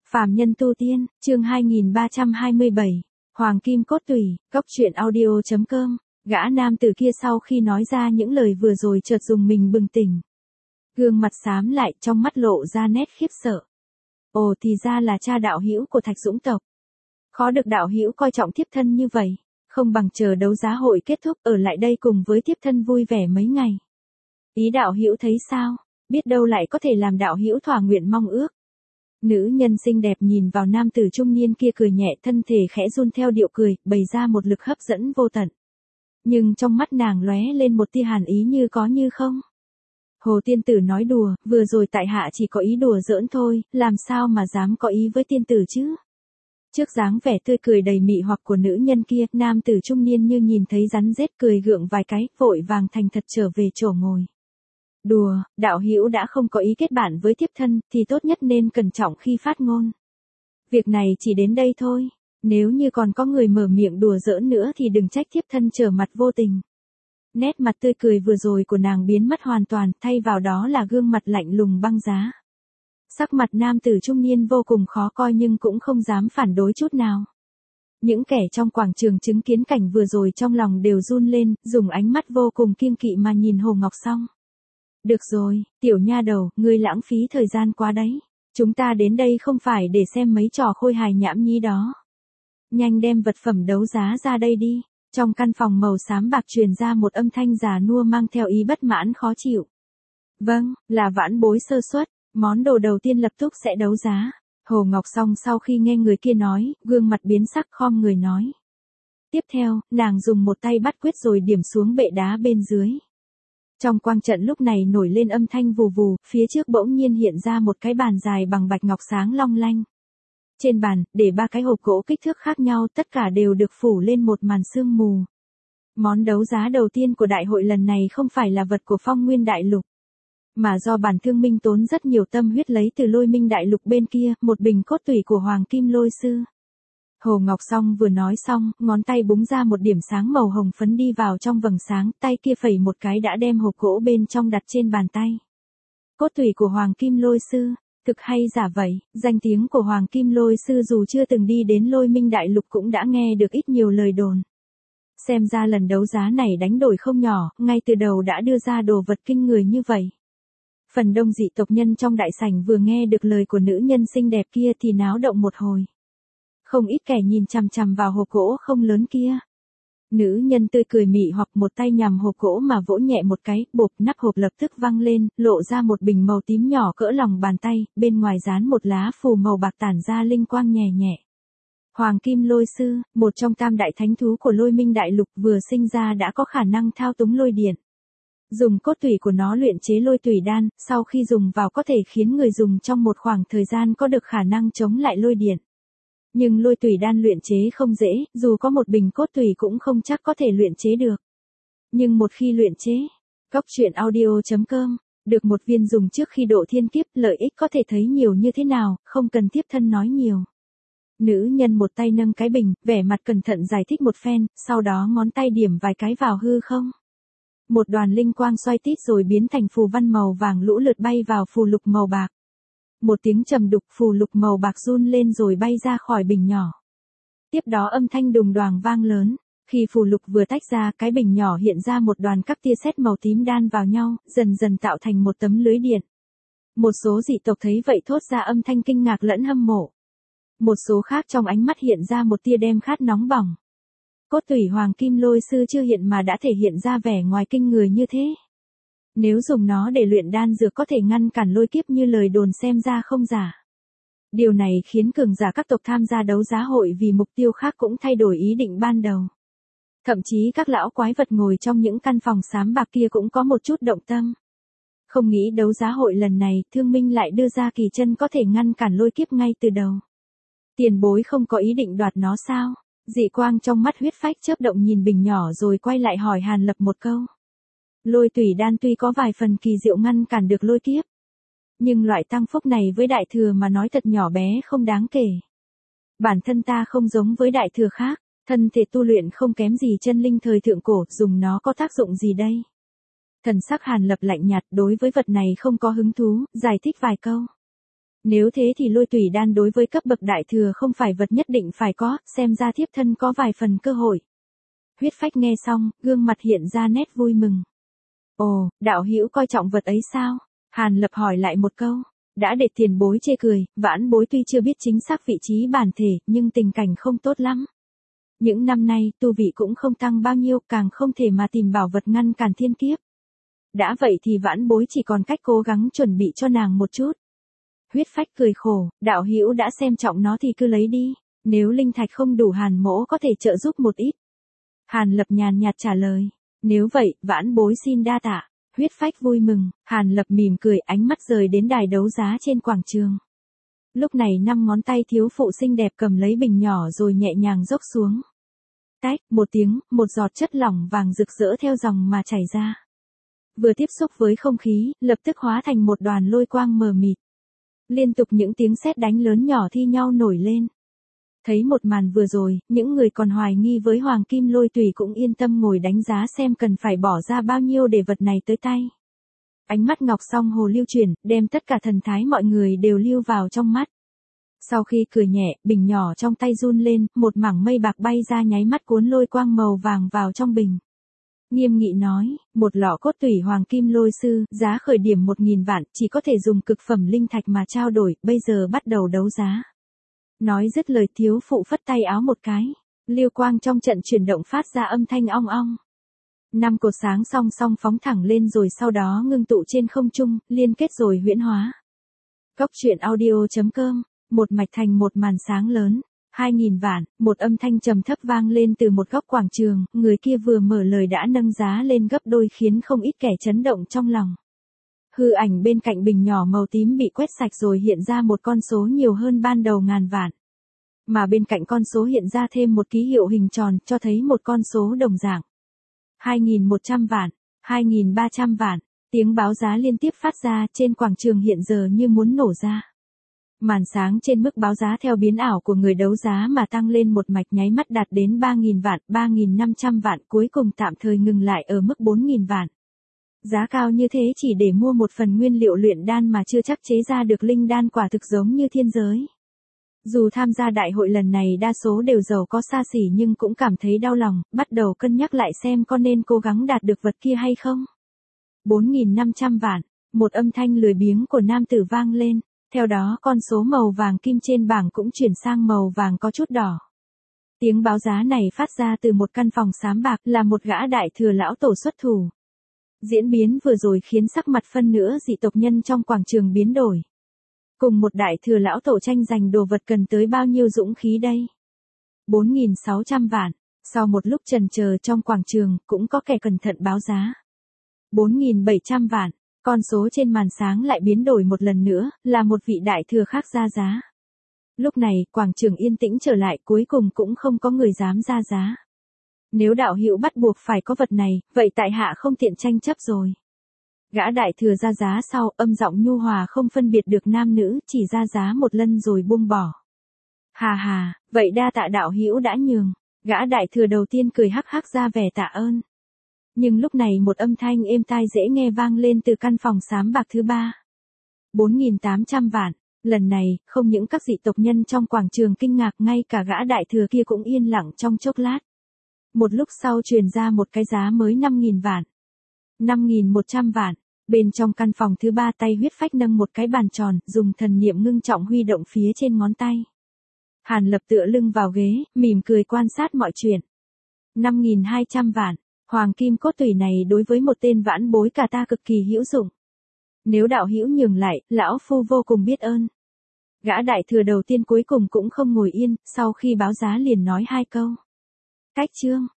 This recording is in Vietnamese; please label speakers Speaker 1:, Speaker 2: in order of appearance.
Speaker 1: Phàm nhân tu tiên, chương 2327, Hoàng Kim Cốt Tủy, Cốc truyện audio.com, gã nam tử kia sau khi nói ra những lời vừa rồi chợt dùng mình bừng tỉnh. Gương mặt xám lại, trong mắt lộ ra nét khiếp sợ. Ồ, thì ra là cha đạo hữu của Thạch Dũng tộc. Khó được đạo hữu coi trọng thiếp thân như vậy, không bằng chờ đấu giá hội kết thúc ở lại đây cùng với thiếp thân vui vẻ mấy ngày. Ý đạo hữu thấy sao, biết đâu lại có thể làm đạo hữu thỏa nguyện mong ước. Nữ nhân xinh đẹp nhìn vào nam tử trung niên kia cười nhẹ, thân thể khẽ run theo điệu cười, bày ra một lực hấp dẫn vô tận. Nhưng trong mắt nàng lóe lên một tia hàn ý như có như không. Hồ tiên tử nói đùa, vừa rồi tại hạ chỉ có ý đùa giỡn thôi, làm sao mà dám có ý với tiên tử chứ. Trước dáng vẻ tươi cười đầy mị hoặc của nữ nhân kia, nam tử trung niên như nhìn thấy rắn rết cười gượng vài cái, vội vàng thành thật trở về chỗ ngồi. Đùa, đạo hữu đã không có ý kết bạn với thiếp thân, thì tốt nhất nên cẩn trọng khi phát ngôn. Việc này chỉ đến đây thôi, nếu như còn có người mở miệng đùa giỡn nữa thì đừng trách thiếp thân trở mặt vô tình. Nét mặt tươi cười vừa rồi của nàng biến mất hoàn toàn, thay vào đó là gương mặt lạnh lùng băng giá. Sắc mặt nam tử trung niên vô cùng khó coi nhưng cũng không dám phản đối chút nào. Những kẻ trong quảng trường chứng kiến cảnh vừa rồi trong lòng đều run lên, dùng ánh mắt vô cùng kiêng kỵ mà nhìn Hồ Ngọc Song. Được rồi, tiểu nha đầu, ngươi lãng phí thời gian quá đấy. Chúng ta đến đây không phải để xem mấy trò khôi hài nhảm nhí đó. Nhanh đem vật phẩm đấu giá ra đây đi. Trong căn phòng màu xám bạc truyền ra một âm thanh già nua mang theo ý bất mãn khó chịu. Vâng, là vãn bối sơ suất, món đồ đầu tiên lập tức sẽ đấu giá. Hồ Ngọc Song sau khi nghe người kia nói, gương mặt biến sắc khom người nói. Tiếp theo, nàng dùng một tay bắt quyết rồi điểm xuống bệ đá bên dưới. Trong quang trận lúc này nổi lên âm thanh vù vù, phía trước bỗng nhiên hiện ra một cái bàn dài bằng bạch ngọc sáng long lanh. Trên bàn, để 3 cái hộp gỗ kích thước khác nhau, tất cả đều được phủ lên một màn sương mù. Món đấu giá đầu tiên của đại hội lần này không phải là vật của Phong Nguyên Đại Lục, mà do bản thương minh tốn rất nhiều tâm huyết lấy từ Lôi Minh Đại Lục bên kia, một bình cốt tủy của Hoàng Kim Lôi Sư. Hồ Ngọc Song vừa nói xong, ngón tay búng ra một điểm sáng màu hồng phấn đi vào trong vầng sáng, tay kia phẩy một cái đã đem hộp gỗ bên trong đặt trên bàn tay. Cốt tủy của Hoàng Kim Lôi Sư, thực hay giả vậy, danh tiếng của Hoàng Kim Lôi Sư dù chưa từng đi đến Lôi Minh Đại Lục cũng đã nghe được ít nhiều lời đồn. Xem ra lần đấu giá này đánh đổi không nhỏ, ngay từ đầu đã đưa ra đồ vật kinh người như vậy. Phần đông dị tộc nhân trong đại sảnh vừa nghe được lời của nữ nhân xinh đẹp kia thì náo động một hồi. Không ít kẻ nhìn chằm chằm vào hộp gỗ không lớn kia. Nữ nhân tươi cười mị hoặc một tay nhằm hộp gỗ mà vỗ nhẹ một cái, bộp, nắp hộp lập tức văng lên, lộ ra một bình màu tím nhỏ cỡ lòng bàn tay, bên ngoài dán một lá phù màu bạc tản ra linh quang nhẹ nhẹ. Hoàng Kim Lôi Sư, một trong tam đại thánh thú của Lôi Minh Đại Lục, vừa sinh ra đã có khả năng thao túng lôi điện. Dùng cốt tủy của nó luyện chế lôi tủy đan, sau khi dùng vào có thể khiến người dùng trong một khoảng thời gian có được khả năng chống lại lôi điện. Nhưng lôi tủy đan luyện chế không dễ, dù có một bình cốt tủy cũng không chắc có thể luyện chế được. Nhưng một khi luyện chế, Cốc truyện audio.com, được một viên dùng trước khi độ thiên kiếp, lợi ích có thể thấy nhiều như thế nào, không cần tiếp thân nói nhiều. Nữ nhân một tay nâng cái bình, vẻ mặt cẩn thận giải thích một phen, sau đó ngón tay điểm vài cái vào hư không. Một đoàn linh quang xoay tít rồi biến thành phù văn màu vàng lũ lượt bay vào phù lục màu bạc. Một tiếng trầm đục, phù lục màu bạc run lên rồi bay ra khỏi bình nhỏ. Tiếp đó âm thanh đùng đoàng vang lớn, khi phù lục vừa tách ra, cái bình nhỏ hiện ra một đoàn các tia sét màu tím đan vào nhau, dần dần tạo thành một tấm lưới điện. Một số dị tộc thấy vậy thốt ra âm thanh kinh ngạc lẫn hâm mộ. Một số khác trong ánh mắt hiện ra một tia đem khát nóng bỏng. Cốt tủy Hoàng Kim Lôi Sư chưa hiện mà đã thể hiện ra vẻ ngoài kinh người như thế. Nếu dùng nó để luyện đan dược có thể ngăn cản lôi kiếp như lời đồn xem ra không giả. Điều này khiến cường giả các tộc tham gia đấu giá hội vì mục tiêu khác cũng thay đổi ý định ban đầu. Thậm chí các lão quái vật ngồi trong những căn phòng xám bạc kia cũng có một chút động tâm. Không nghĩ đấu giá hội lần này Thương Minh lại đưa ra kỳ chân có thể ngăn cản lôi kiếp ngay từ đầu. Tiền bối không có ý định đoạt nó sao? Dị quang trong mắt huyết phách chớp động nhìn bình nhỏ rồi quay lại hỏi Hàn Lập một câu. Lôi tủy đan tuy có vài phần kỳ diệu ngăn cản được lôi kiếp, nhưng loại tăng phúc này với đại thừa mà nói thật nhỏ bé không đáng kể. Bản thân ta không giống với đại thừa khác, thân thể tu luyện không kém gì chân linh thời thượng cổ, dùng nó có tác dụng gì đây? Thần sắc Hàn Lập lạnh nhạt, đối với vật này không có hứng thú, giải thích vài câu. Nếu thế thì lôi tùy đan đối với cấp bậc đại thừa không phải vật nhất định phải có, xem ra thiếp thân có vài phần cơ hội. Huyết Phách nghe xong, gương mặt hiện ra nét vui mừng. Ồ, đạo hữu coi trọng vật ấy sao? Hàn Lập hỏi lại một câu. Đã để tiền bối chê cười, vãn bối tuy chưa biết chính xác vị trí bản thể, nhưng tình cảnh không tốt lắm. Những năm nay, tu vị cũng không tăng bao nhiêu, càng không thể mà tìm bảo vật ngăn cản thiên kiếp. Đã vậy thì vãn bối chỉ còn cách cố gắng chuẩn bị cho nàng một chút. Huyết Phách cười khổ, đạo hữu đã xem trọng nó thì cứ lấy đi, nếu linh thạch không đủ Hàn mỗ có thể trợ giúp một ít. Hàn Lập nhàn nhạt trả lời, nếu vậy, vãn bối xin đa tạ. Huyết Phách vui mừng, Hàn Lập mỉm cười, ánh mắt rời đến đài đấu giá trên quảng trường. Lúc này 5 ngón tay thiếu phụ xinh đẹp cầm lấy bình nhỏ rồi nhẹ nhàng dốc xuống. Tách, một tiếng, một giọt chất lỏng vàng rực rỡ theo dòng mà chảy ra. Vừa tiếp xúc với không khí, lập tức hóa thành một đoàn lôi quang mờ mịt. Liên tục những tiếng sét đánh lớn nhỏ thi nhau nổi lên. Thấy một màn vừa rồi, những người còn hoài nghi với Hoàng Kim Lôi Tùy cũng yên tâm ngồi đánh giá xem cần phải bỏ ra bao nhiêu để vật này tới tay. Ánh mắt Ngọc Song Hồ lưu chuyển, đem tất cả thần thái mọi người đều lưu vào trong mắt. Sau khi cười nhẹ, bình nhỏ trong tay run lên, một mảng mây bạc bay ra nháy mắt cuốn lôi quang màu vàng vào trong bình. Nghiêm nghị nói, một lọ cốt tủy Hoàng Kim Lôi Sư, giá khởi điểm 1.000 vạn, chỉ có thể dùng cực phẩm linh thạch mà trao đổi, bây giờ bắt đầu đấu giá. Nói dứt lời thiếu phụ phất tay áo một cái, lưu quang trong trận chuyển động phát ra âm thanh ong ong. 5 cột sáng song song phóng thẳng lên rồi sau đó ngưng tụ trên không trung, liên kết rồi huyễn hóa. Cốc truyện audio.com, một mạch thành một màn sáng lớn, 2.000 vạn, một âm thanh trầm thấp vang lên từ một góc quảng trường, người kia vừa mở lời đã nâng giá lên gấp đôi khiến không ít kẻ chấn động trong lòng. Hư ảnh bên cạnh bình nhỏ màu tím bị quét sạch rồi hiện ra một con số nhiều hơn ban đầu ngàn vạn. Mà bên cạnh con số hiện ra thêm một ký hiệu hình tròn cho thấy một con số đồng dạng. 2.100 vạn, 2.300 vạn, tiếng báo giá liên tiếp phát ra trên quảng trường hiện giờ như muốn nổ ra. Màn sáng trên mức báo giá theo biến ảo của người đấu giá mà tăng lên một mạch nháy mắt đạt đến 3.000 vạn, 3.500 vạn cuối cùng tạm thời ngừng lại ở mức 4.000 vạn. Giá cao như thế chỉ để mua một phần nguyên liệu luyện đan mà chưa chắc chế ra được linh đan quả thực giống như thiên giới. Dù tham gia đại hội lần này đa số đều giàu có xa xỉ nhưng cũng cảm thấy đau lòng, bắt đầu cân nhắc lại xem có nên cố gắng đạt được vật kia hay không. 4.500 vạn, một âm thanh lười biếng của nam tử vang lên, theo đó con số màu vàng kim trên bảng cũng chuyển sang màu vàng có chút đỏ. Tiếng báo giá này phát ra từ một căn phòng xám bạc là một gã đại thừa lão tổ xuất thủ. Diễn biến vừa rồi khiến sắc mặt phân nửa dị tộc nhân trong quảng trường biến đổi. Cùng một đại thừa lão tổ tranh giành đồ vật cần tới bao nhiêu dũng khí đây? 4.600 vạn, sau một lúc chần chờ trong quảng trường cũng có kẻ cẩn thận báo giá. 4.700 vạn, con số trên màn sáng lại biến đổi một lần nữa, là một vị đại thừa khác ra giá. Lúc này, quảng trường yên tĩnh trở lại cuối cùng cũng không có người dám ra giá. Nếu đạo hữu bắt buộc phải có vật này, vậy tại hạ không tiện tranh chấp rồi. Gã đại thừa ra giá sau, âm giọng nhu hòa không phân biệt được nam nữ, chỉ ra giá một lần rồi buông bỏ. Hà hà, vậy đa tạ đạo hữu đã nhường. Gã đại thừa đầu tiên cười hắc hắc ra vẻ tạ ơn. Nhưng lúc này một âm thanh êm tai dễ nghe vang lên từ căn phòng xám bạc thứ 3. 4.800 vạn, lần này, không những các dị tộc nhân trong quảng trường kinh ngạc, ngay cả gã đại thừa kia cũng yên lặng trong chốc lát. Một lúc sau truyền ra một cái giá mới 5.000 vạn. 5.100 vạn, bên trong căn phòng thứ 3 tay Huyết Phách nâng một cái bàn tròn, dùng thần niệm ngưng trọng huy động phía trên ngón tay. Hàn Lập tựa lưng vào ghế, mỉm cười quan sát mọi chuyện. 5.200 vạn, hoàng kim cốt tủy này đối với một tên vãn bối cả ta cực kỳ hữu dụng. Nếu đạo hữu nhường lại, lão phu vô cùng biết ơn. Gã đại thừa đầu tiên cuối cùng cũng không ngồi yên, sau khi báo giá liền nói 2 câu. Cách chương